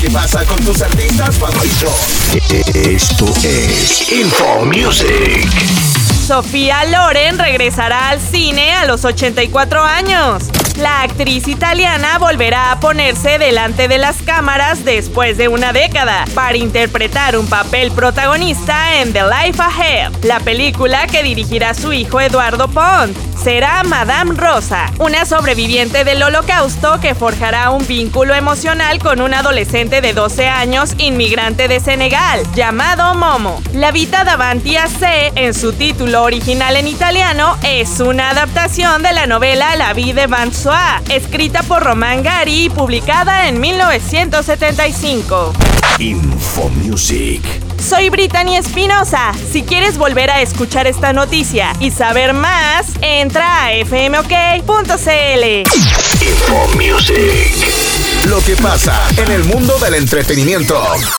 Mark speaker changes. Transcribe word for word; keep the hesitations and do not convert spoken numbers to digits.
Speaker 1: que pasa con tus artistas favoritos. Esto es Info Music.
Speaker 2: Sofía Loren regresará al cine a los ochenta y cuatro años. La actriz italiana volverá a ponerse delante de las cámaras después de una década para interpretar un papel protagonista en The Life Ahead, la película que dirigirá su hijo Eduardo Pont. Será Madame Rosa, una sobreviviente del Holocausto que forjará un vínculo emocional con un adolescente de doce años inmigrante de Senegal, llamado Momo. La vita davanti a sé, en su título original en italiano, es una adaptación de la novela La vie de François, escrita por Romain Gary y publicada en mil novecientos setenta y cinco.
Speaker 1: Info Music.
Speaker 2: Soy Brittany Espinosa. Si quieres volver a escuchar esta noticia y saber más, entra a f m o k punto c l.
Speaker 1: Info Music. Lo que pasa en el mundo del entretenimiento.